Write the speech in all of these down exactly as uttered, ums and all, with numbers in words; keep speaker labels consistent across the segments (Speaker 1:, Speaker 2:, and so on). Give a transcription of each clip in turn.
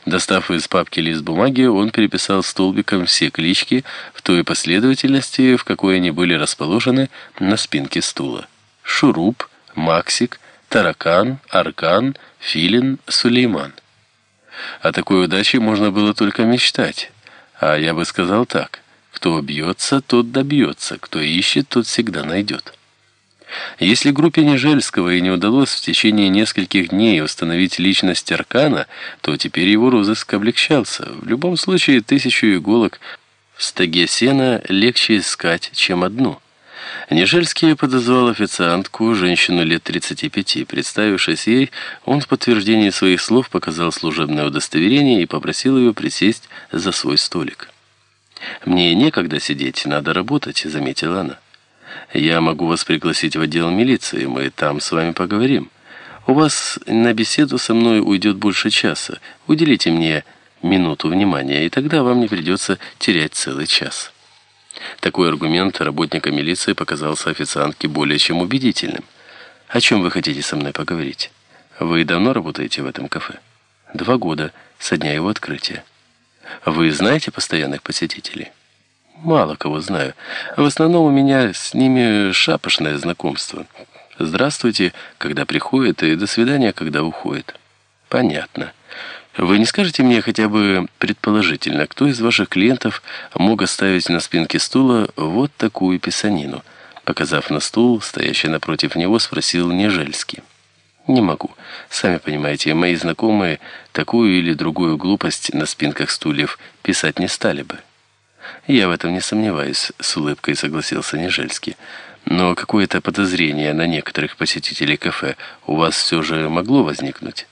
Speaker 1: Достав из папки лист бумаги, он переписал столбиком все клички в той последовательности, в какой они были расположены на спинке стула. Шуруп, Максик, Таракан, Аркан, Филин, Сулейман. О такой удаче можно было только мечтать. А я бы сказал так: кто бьется, тот добьется, кто ищет, тот всегда найдет. Если группе Нежельского и не удалось в течение нескольких дней установить личность Аркана, то теперь его розыск облегчался. В любом случае, тысячу иголок в стоге сена легче искать, чем одну. Нежельский подозвал официантку, женщину лет тридцати пяти. Представившись ей, он в подтверждении своих слов показал служебное удостоверение и попросил ее присесть за свой столик. «Мне некогда сидеть, надо работать», — заметила она. «Я могу вас пригласить в отдел милиции, мы там с вами поговорим. У вас на беседу со мной уйдет больше часа. Уделите мне минуту внимания, и тогда вам не придется терять целый час». Такой аргумент работника милиции показался официантке более чем убедительным. «О чем вы хотите со мной поговорить? Вы давно работаете в этом кафе?» «Два года, со дня его открытия». «Вы знаете постоянных посетителей?» «Мало кого знаю. В основном у меня с ними шапошное знакомство. Здравствуйте, когда приходят, и до свидания, когда уходят». «Понятно. Вы не скажете мне хотя бы предположительно, кто из ваших клиентов мог оставить на спинке стула вот такую писанину?» Показав на стул, стоящий напротив него, спросил Нежельский. «Не могу. Сами понимаете, мои знакомые такую или другую глупость на спинках стульев писать не стали бы». «Я в этом не сомневаюсь», — с улыбкой согласился Нежельский. «Но какое-то подозрение на некоторых посетителей кафе у вас все же могло возникнуть?»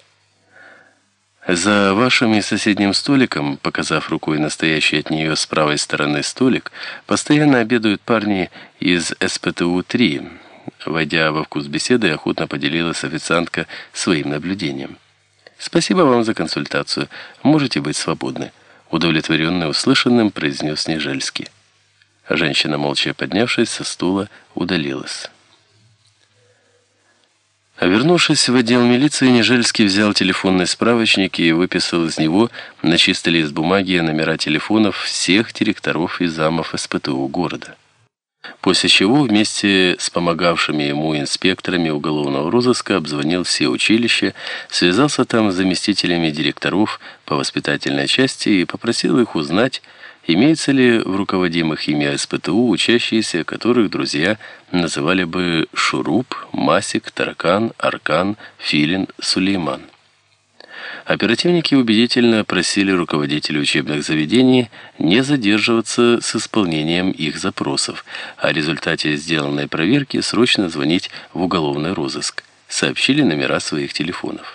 Speaker 1: «За вашим и соседним столиком», — показав рукой настоящий от нее с правой стороны столик, «постоянно обедают парни из эс пэ тэ у три». Войдя во вкус беседы, охотно поделилась официантка своим наблюдением. «Спасибо вам за консультацию. Можете быть свободны», — удовлетворенный услышанным произнес Нежельский. Женщина, молча поднявшись со стула, удалилась. А вернувшись в отдел милиции, Нежельский взял телефонный справочник и выписал из него на чистый лист бумаги номера телефонов всех директоров и замов эс пэ тэ у города. После чего вместе с помогавшими ему инспекторами уголовного розыска обзвонил все училища, связался там с заместителями директоров по воспитательной части и попросил их узнать, имеется ли в руководимых ими эс пэ тэ у учащиеся, которых друзья называли бы Шуруп, Масик, Таракан, Аркан, Филин, Сулейман. Оперативники убедительно просили руководителей учебных заведений не задерживаться с исполнением их запросов, а о результате сделанной проверки срочно звонить в уголовный розыск. Сообщили номера своих телефонов.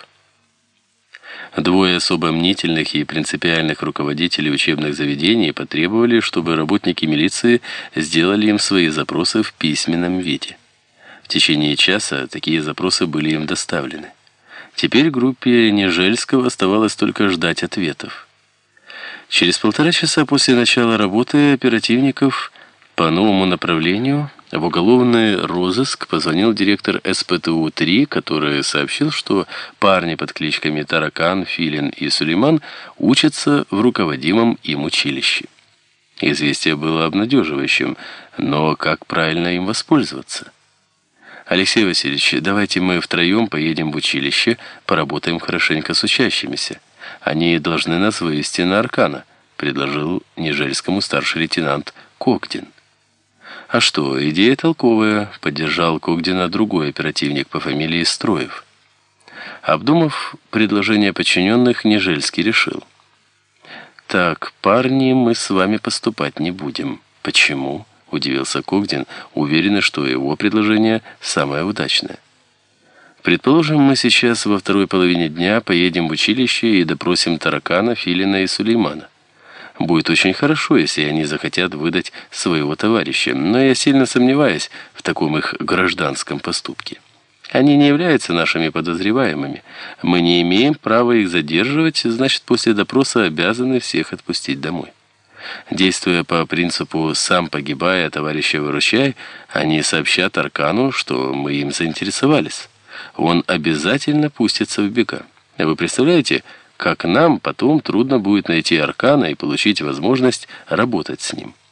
Speaker 1: Двое особо мнительных и принципиальных руководителей учебных заведений потребовали, чтобы работники милиции сделали им свои запросы в письменном виде. В течение часа такие запросы были им доставлены. Теперь группе Нежельского оставалось только ждать ответов. Через полтора часа после начала работы оперативников по новому направлению в уголовный розыск позвонил директор эс пэ тэ у три, который сообщил, что парни под кличками Таракан, Филин и Сулейман учатся в руководимом им училище. Известие было обнадеживающим, но как правильно им воспользоваться? «Алексей Васильевич, давайте мы втроем поедем в училище, поработаем хорошенько с учащимися. Они должны нас вывести на Аркана», — предложил Нежельскому старший лейтенант Когдин. «А что, идея толковая», — поддержал Когдина другой оперативник по фамилии Строев. Обдумав предложение подчиненных, Нежельский решил: «Так, парни, мы с вами поступать не будем». «Почему?» — удивился Когдин, уверенный, что его предложение самое удачное. «Предположим, мы сейчас во второй половине дня поедем в училище и допросим Таракана, Филина и Сулеймана. Будет очень хорошо, если они захотят выдать своего товарища, но я сильно сомневаюсь в таком их гражданском поступке. Они не являются нашими подозреваемыми. Мы не имеем права их задерживать, значит, после допроса обязаны всех отпустить домой. Действуя по принципу «сам погибай, а товарища выручай», они сообщат Аркану, что мы им заинтересовались. Он обязательно пустится в бега. Вы представляете, как нам потом трудно будет найти Аркана и получить возможность работать с ним.